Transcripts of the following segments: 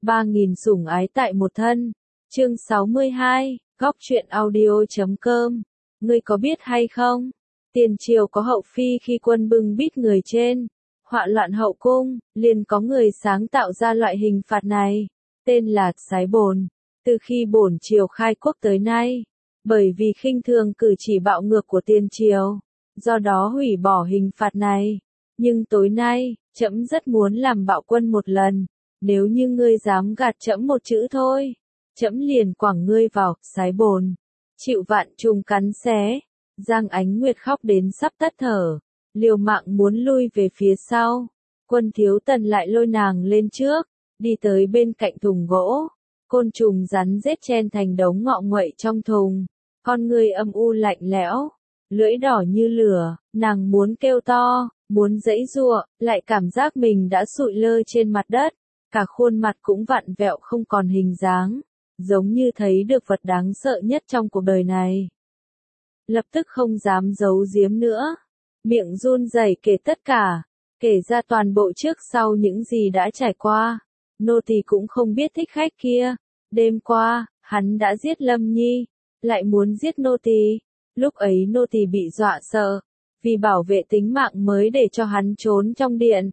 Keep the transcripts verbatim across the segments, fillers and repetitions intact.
Ba nghìn sủng ái tại một thân. Chương sáu mươi hai, góc truyện audio chấm com. Ngươi có biết hay không? Tiền triều có hậu phi khi quân bưng bít người trên, họa loạn hậu cung, liền có người sáng tạo ra loại hình phạt này, tên là sái bồn. Từ khi bổn triều khai quốc tới nay, bởi vì khinh thường cử chỉ bạo ngược của tiền triều, do đó hủy bỏ hình phạt này. Nhưng tối nay, trẫm rất muốn làm bạo quân một lần, nếu như ngươi dám gạt trẫm một chữ thôi, trẫm liền quẳng ngươi vào sái bồn, chịu vạn trùng cắn xé. Giang Ánh Nguyệt khóc đến sắp tắt thở, liều mạng muốn lui về phía sau. Quân Thiếu Tần lại lôi nàng lên trước, đi tới bên cạnh thùng gỗ. Côn trùng rắn rết chen thành đống ngọ nguậy trong thùng, con người âm u lạnh lẽo, lưỡi đỏ như lửa, nàng muốn kêu to, muốn giãy giụa, lại cảm giác mình đã sụi lơ trên mặt đất, cả khuôn mặt cũng vặn vẹo không còn hình dáng, giống như thấy được vật đáng sợ nhất trong cuộc đời này. Lập tức không dám giấu giếm nữa, miệng run rẩy kể tất cả, kể ra toàn bộ trước sau những gì đã trải qua. Nô tỳ cũng không biết thích khách kia, đêm qua, hắn đã giết Lâm Nhi, lại muốn giết nô tỳ. Lúc ấy nô tỳ bị dọa sợ, vì bảo vệ tính mạng mới để cho hắn trốn trong điện.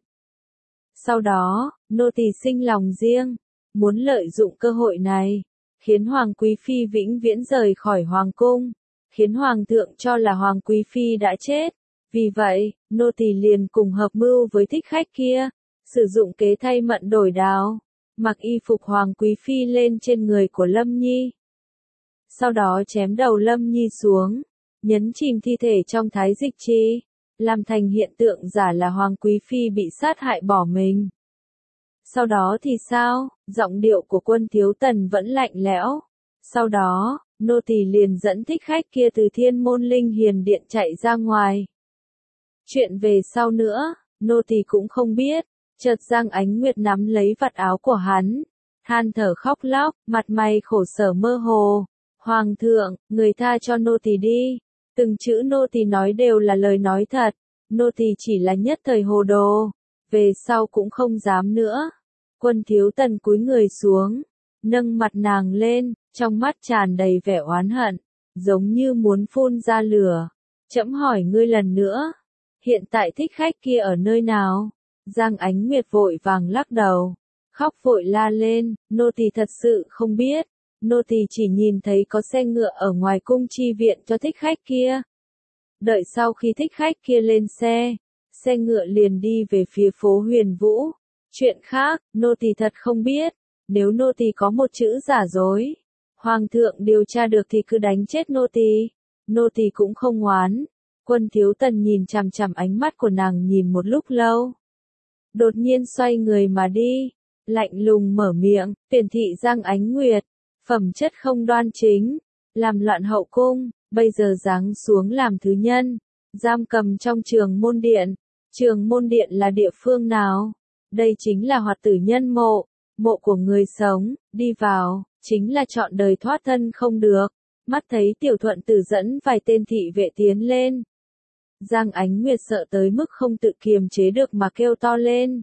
Sau đó, nô tỳ sinh lòng riêng, muốn lợi dụng cơ hội này, khiến Hoàng Quý Phi vĩnh viễn rời khỏi Hoàng cung, khiến Hoàng thượng cho là Hoàng Quý Phi đã chết. Vì vậy, nô tỳ liền cùng hợp mưu với thích khách kia, sử dụng kế thay mận đổi đao, mặc y phục Hoàng Quý Phi lên trên người của Lâm Nhi. Sau đó chém đầu Lâm Nhi xuống, nhấn chìm thi thể trong thái dịch chi, làm thành hiện tượng giả là Hoàng Quý Phi bị sát hại bỏ mình. Sau đó thì sao? Giọng điệu của Quân Thiếu Tần vẫn lạnh lẽo. Sau đó, nô tỳ liền dẫn thích khách kia từ Thiên Môn Linh Hiền Điện chạy ra ngoài. Chuyện về sau nữa, nô tỳ cũng không biết. Chợt Giang Ánh Nguyệt nắm lấy vạt áo của hắn, than thở khóc lóc, mặt mày khổ sở mơ hồ. Hoàng thượng, người tha cho nô tỳ đi. Từng chữ nô tỳ nói đều là lời nói thật, nô tỳ chỉ là nhất thời hồ đồ, về sau cũng không dám nữa. Quân Thiếu Tần cúi người xuống, nâng mặt nàng lên, trong mắt tràn đầy vẻ oán hận, giống như muốn phun ra lửa. Trẫm hỏi ngươi lần nữa, hiện tại thích khách kia ở nơi nào? Giang Ánh Nguyệt vội vàng lắc đầu, khóc vội la lên, nô tỳ thật sự không biết, nô tỳ chỉ nhìn thấy có xe ngựa ở ngoài cung chi viện cho thích khách kia. Đợi sau khi thích khách kia lên xe, xe ngựa liền đi về phía phố Huyền Vũ. Chuyện khác, nô tỳ thật không biết, nếu nô tỳ có một chữ giả dối, Hoàng thượng điều tra được thì cứ đánh chết nô tỳ, nô tỳ cũng không oán. Quân Thiếu Tần nhìn chằm chằm ánh mắt của nàng nhìn một lúc lâu. Đột nhiên xoay người mà đi, lạnh lùng mở miệng, tuyển thị Giang Ánh Nguyệt, phẩm chất không đoan chính, làm loạn hậu cung, bây giờ giáng xuống làm thứ nhân, giam cầm trong Trường Môn Điện. Trường Môn Điện là địa phương nào? Đây chính là Hoạt Tử Nhân mộ, mộ của người sống, đi vào, chính là chọn đời thoát thân không được. Mắt thấy Tiểu Thuận Tử dẫn vài tên thị vệ tiến lên, Giang Ánh Nguyệt sợ tới mức không tự kiềm chế được mà kêu to lên.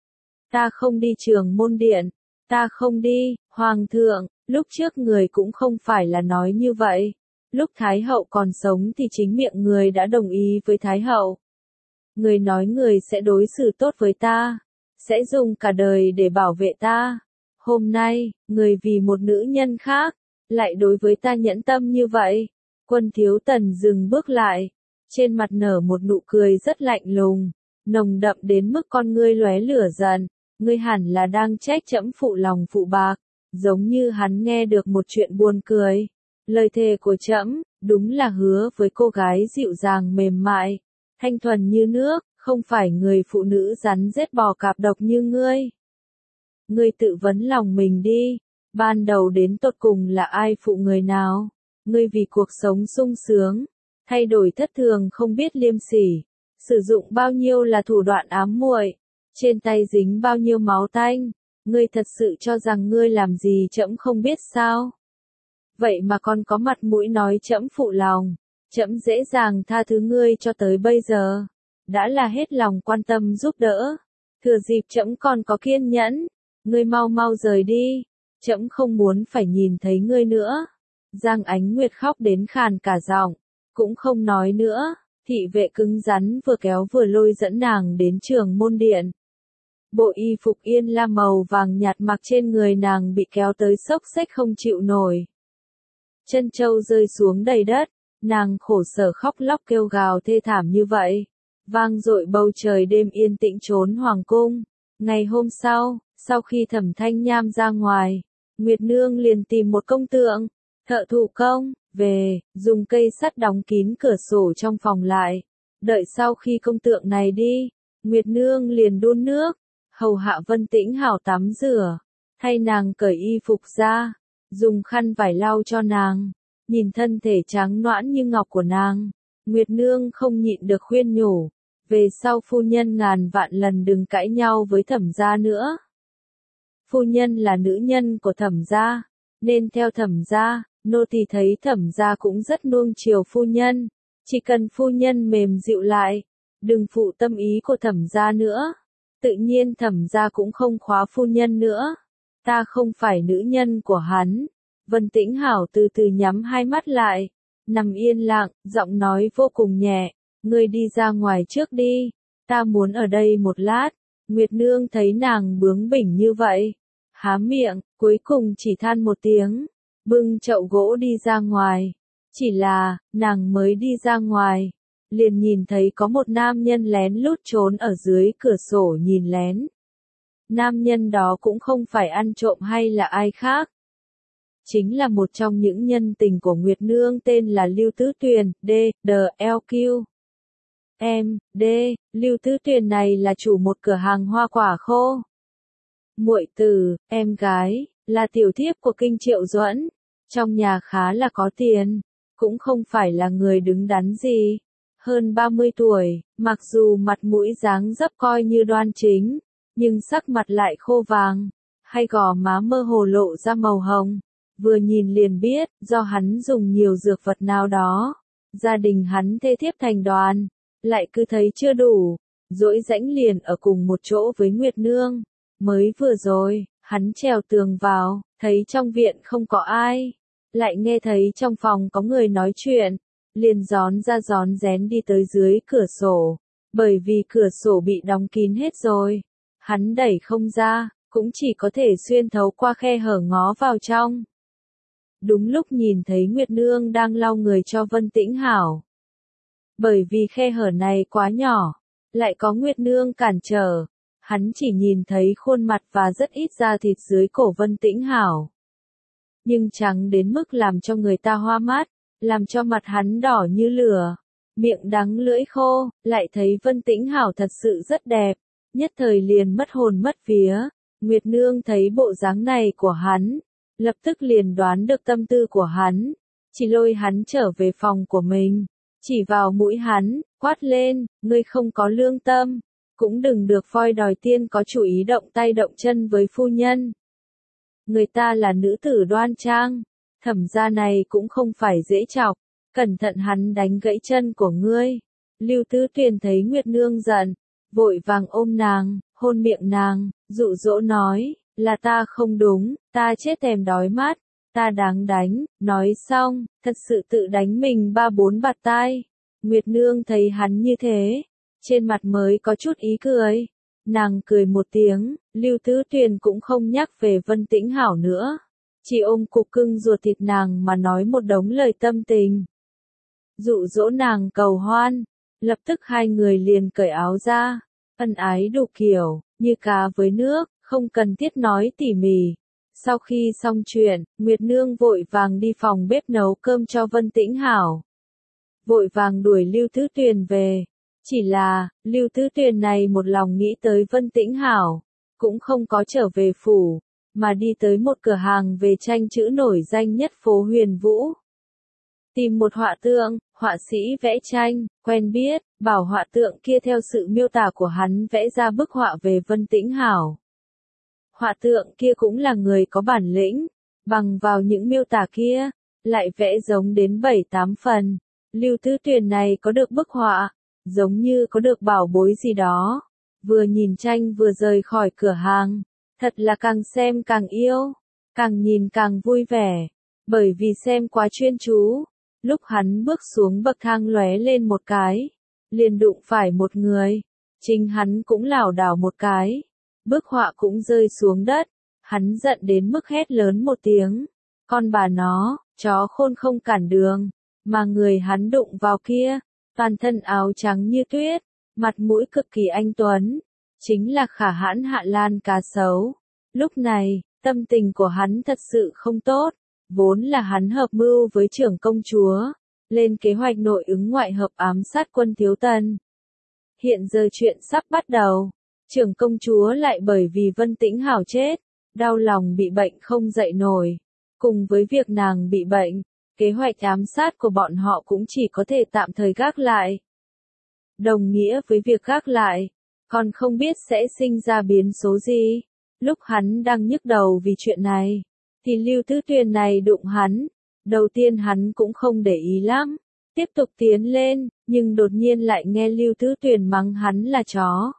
Ta không đi Trường Môn Điện, ta không đi, Hoàng thượng, lúc trước người cũng không phải là nói như vậy. Lúc Thái hậu còn sống thì chính miệng người đã đồng ý với Thái hậu. Người nói người sẽ đối xử tốt với ta, sẽ dùng cả đời để bảo vệ ta. Hôm nay, người vì một nữ nhân khác, lại đối với ta nhẫn tâm như vậy. Quân Thiếu Tần dừng bước lại, trên mặt nở một nụ cười rất lạnh lùng, nồng đậm đến mức con ngươi lóe lửa giận. Ngươi hẳn là đang trách trẫm phụ lòng phụ bạc, giống như hắn nghe được một chuyện buồn cười. Lời thề của trẫm, đúng là hứa với cô gái dịu dàng mềm mại, thanh thuần như nước, không phải người phụ nữ rắn rết bò cạp độc như ngươi. Ngươi tự vấn lòng mình đi, ban đầu đến tột cùng là ai phụ người nào? Ngươi vì cuộc sống sung sướng, thay đổi thất thường không biết liêm sỉ, sử dụng bao nhiêu là thủ đoạn ám muội, trên tay dính bao nhiêu máu tanh, ngươi thật sự cho rằng ngươi làm gì trẫm không biết sao? Vậy mà còn có mặt mũi nói trẫm phụ lòng, trẫm dễ dàng tha thứ ngươi cho tới bây giờ, đã là hết lòng quan tâm giúp đỡ, thừa dịp trẫm còn có kiên nhẫn, ngươi mau mau rời đi, trẫm không muốn phải nhìn thấy ngươi nữa. Giang Ánh Nguyệt khóc đến khàn cả giọng, cũng không nói nữa, thị vệ cứng rắn vừa kéo vừa lôi dẫn nàng đến trường môn điện. Bộ y phục yên lam màu vàng nhạt mặc trên người nàng bị kéo tới xốc xếch không chịu nổi. Chân châu rơi xuống đầy đất, nàng khổ sở khóc lóc kêu gào thê thảm như vậy. Vang dội bầu trời đêm yên tĩnh trốn hoàng cung. Ngày hôm sau, sau khi Thẩm Thanh Nham ra ngoài, Nguyệt Nương liền tìm một công tượng, thợ thủ công, về, dùng cây sắt đóng kín cửa sổ trong phòng lại. Đợi sau khi công tượng này đi, Nguyệt Nương liền đun nước, hầu hạ Vân Tĩnh Hảo tắm rửa, thay nàng cởi y phục ra, dùng khăn vải lau cho nàng. Nhìn thân thể trắng nõn như ngọc của nàng, Nguyệt Nương không nhịn được khuyên nhủ, về sau phu nhân ngàn vạn lần đừng cãi nhau với Thẩm gia nữa. Phu nhân là nữ nhân của Thẩm gia, nên theo Thẩm gia, nô tỳ thấy Thẩm gia cũng rất nuông chiều phu nhân, chỉ cần phu nhân mềm dịu lại, đừng phụ tâm ý của Thẩm gia nữa, tự nhiên Thẩm gia cũng không khóa phu nhân nữa. Ta không phải nữ nhân của hắn. Vân Tĩnh Hảo từ từ nhắm hai mắt lại, nằm yên lặng, giọng nói vô cùng nhẹ, ngươi đi ra ngoài trước đi, ta muốn ở đây một lát. Nguyệt Nương thấy nàng bướng bỉnh như vậy, há miệng, cuối cùng chỉ than một tiếng, bưng chậu gỗ đi ra ngoài. Chỉ là, nàng mới đi ra ngoài, liền nhìn thấy có một nam nhân lén lút trốn ở dưới cửa sổ nhìn lén. Nam nhân đó cũng không phải ăn trộm hay là ai khác. Chính là một trong những nhân tình của Nguyệt Nương tên là Lưu Tứ Tuyền, D, D, L Q. M, D, Lưu Tứ Tuyền này là chủ một cửa hàng hoa quả khô. Muội tử, em gái, là tiểu thiếp của Kinh Triệu Duẫn, trong nhà khá là có tiền, cũng không phải là người đứng đắn gì. Hơn ba mươi tuổi, mặc dù mặt mũi dáng dấp coi như đoan chính, nhưng sắc mặt lại khô vàng, hay gò má mơ hồ lộ ra màu hồng. Vừa nhìn liền biết, do hắn dùng nhiều dược vật nào đó. Gia đình hắn thê thiếp thành đoàn, lại cứ thấy chưa đủ, dỗi rãnh liền ở cùng một chỗ với Nguyệt Nương. Mới vừa rồi, hắn trèo tường vào, thấy trong viện không có ai, lại nghe thấy trong phòng có người nói chuyện, liền gión ra gión rén đi tới dưới cửa sổ, bởi vì cửa sổ bị đóng kín hết rồi, hắn đẩy không ra, cũng chỉ có thể xuyên thấu qua khe hở ngó vào trong. Đúng lúc nhìn thấy Nguyệt Nương đang lau người cho Vân Tĩnh Hảo. Bởi vì khe hở này quá nhỏ, lại có Nguyệt Nương cản trở, hắn chỉ nhìn thấy khuôn mặt và rất ít da thịt dưới cổ Vân Tĩnh Hảo. Nhưng trắng đến mức làm cho người ta hoa mắt, làm cho mặt hắn đỏ như lửa, miệng đắng lưỡi khô, lại thấy Vân Tĩnh Hảo thật sự rất đẹp, nhất thời liền mất hồn mất vía. Nguyệt Nương thấy bộ dáng này của hắn, lập tức liền đoán được tâm tư của hắn, chỉ lôi hắn trở về phòng của mình, chỉ vào mũi hắn, quát lên, ngươi không có lương tâm, cũng đừng được voi đòi tiên có chủ ý động tay động chân với phu nhân. Người ta là nữ tử đoan trang, Thẩm gia này cũng không phải dễ chọc, cẩn thận hắn đánh gãy chân của ngươi. Lưu Tứ Tuyền thấy Nguyệt Nương giận, vội vàng ôm nàng, hôn miệng nàng, dụ dỗ nói, là ta không đúng, ta chết thèm đói mắt, ta đáng đánh. Nói xong, thật sự tự đánh mình ba bốn bạt tai. Nguyệt Nương thấy hắn như thế, trên mặt mới có chút ý cười. Nàng cười một tiếng, Lưu Tứ Tuyền cũng không nhắc về Vân Tĩnh Hảo nữa, chỉ ôm cục cưng ruột thịt nàng mà nói một đống lời tâm tình, dụ dỗ nàng cầu hoan. Lập tức hai người liền cởi áo ra, ân ái đủ kiểu, như cá với nước, không cần thiết nói tỉ mỉ. Sau khi xong chuyện, Nguyệt Nương vội vàng đi phòng bếp nấu cơm cho Vân Tĩnh Hảo, vội vàng đuổi Lưu Tứ Tuyền về. Chỉ là, Lưu Tứ Tuyền này một lòng nghĩ tới Vân Tĩnh Hảo, cũng không có trở về phủ, mà đi tới một cửa hàng về tranh chữ nổi danh nhất phố Huyền Vũ. Tìm một họa tượng, họa sĩ vẽ tranh, quen biết, bảo họa tượng kia theo sự miêu tả của hắn vẽ ra bức họa về Vân Tĩnh Hảo. Họa tượng kia cũng là người có bản lĩnh, bằng vào những miêu tả kia, lại vẽ giống đến bảy tám phần. Lưu Tứ Tuyền này có được bức họa, giống như có được bảo bối gì đó. Vừa nhìn tranh vừa rời khỏi cửa hàng, Thật là càng xem càng yêu, càng nhìn càng vui vẻ, bởi vì xem quá chuyên chú. Lúc hắn bước xuống bậc thang lóe lên một cái, liền đụng phải một người, chính hắn cũng lảo đảo một cái, bức họa cũng rơi xuống đất, hắn giận đến mức hét lớn một tiếng, con bà nó, chó khôn không cản đường, mà người hắn đụng vào kia, toàn thân áo trắng như tuyết, mặt mũi cực kỳ anh tuấn, chính là Khả Hãn Hạ Lan Cá Sấu. Lúc này, tâm tình của hắn thật sự không tốt, vốn là hắn hợp mưu với trưởng công chúa, lên kế hoạch nội ứng ngoại hợp ám sát Quân Thiếu Tần. Hiện giờ chuyện sắp bắt đầu, trưởng công chúa lại bởi vì Vân Tĩnh Hảo chết, đau lòng bị bệnh không dậy nổi, cùng với việc nàng bị bệnh, kế hoạch ám sát của bọn họ cũng chỉ có thể tạm thời gác lại. Đồng nghĩa với việc gác lại, còn không biết sẽ sinh ra biến số gì. Lúc hắn đang nhức đầu vì chuyện này, thì Lưu Tứ Tuyền này đụng hắn. Đầu tiên hắn cũng không để ý lắm, tiếp tục tiến lên, nhưng đột nhiên lại nghe Lưu Tứ Tuyền mắng hắn là chó.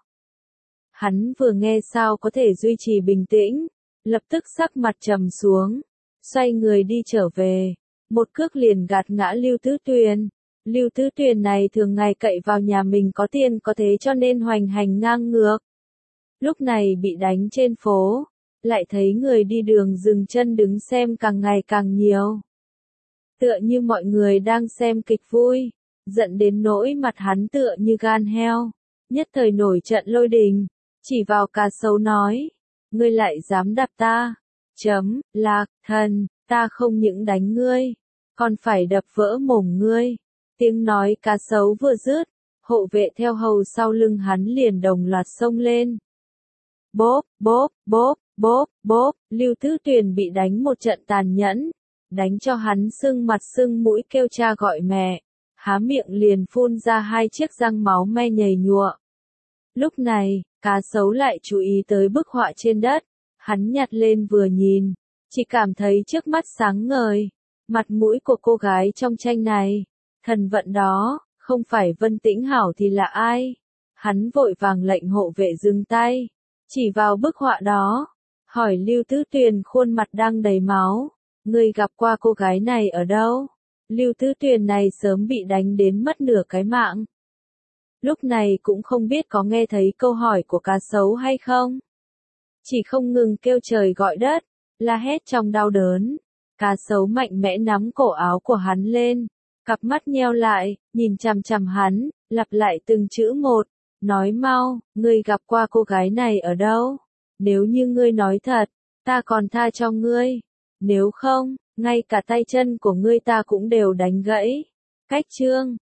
Hắn vừa nghe sao có thể duy trì bình tĩnh, lập tức sắc mặt trầm xuống, xoay người đi trở về, một cước liền gạt ngã Lưu Tứ Tuyền. Lưu Tứ Tuyền này thường ngày cậy vào nhà mình có tiền có thế cho nên hoành hành ngang ngược. Lúc này bị đánh trên phố, lại thấy người đi đường dừng chân đứng xem càng ngày càng nhiều. Tựa như mọi người đang xem kịch vui, giận đến nỗi mặt hắn tựa như gan heo, nhất thời nổi trận lôi đình, chỉ vào Cá Sấu nói, ngươi lại dám đạp ta, chấm, Lạc, thần, ta không những đánh ngươi, còn phải đập vỡ mồm ngươi. Tiếng nói Cá Sấu vừa dứt, hộ vệ theo hầu sau lưng hắn liền đồng loạt xông lên. Bốp, bốp, bốp, bốp, bốp, Lưu Tứ Tuyền bị đánh một trận tàn nhẫn, đánh cho hắn sưng mặt sưng mũi kêu cha gọi mẹ, há miệng liền phun ra hai chiếc răng máu me nhầy nhụa. Lúc này, Cá Sấu lại chú ý tới bức họa trên đất, hắn nhặt lên vừa nhìn, chỉ cảm thấy trước mắt sáng ngời, mặt mũi của cô gái trong tranh này, thần vận đó, không phải Vân Tĩnh Hảo thì là ai? Hắn vội vàng lệnh hộ vệ dừng tay, chỉ vào bức họa đó, hỏi Lưu Tứ Tuyền khuôn mặt đang đầy máu, ngươi gặp qua cô gái này ở đâu? Lưu Tứ Tuyền này sớm bị đánh đến mất nửa cái mạng. Lúc này cũng không biết có nghe thấy câu hỏi của Cá Sấu hay không. Chỉ không ngừng kêu trời gọi đất, la hét trong đau đớn. Cá Sấu mạnh mẽ nắm cổ áo của hắn lên, cặp mắt nheo lại, nhìn chằm chằm hắn, lặp lại từng chữ một, nói mau, ngươi gặp qua cô gái này ở đâu? Nếu như ngươi nói thật, ta còn tha cho ngươi. Nếu không, ngay cả tay chân của ngươi ta cũng đều đánh gãy. Cách chương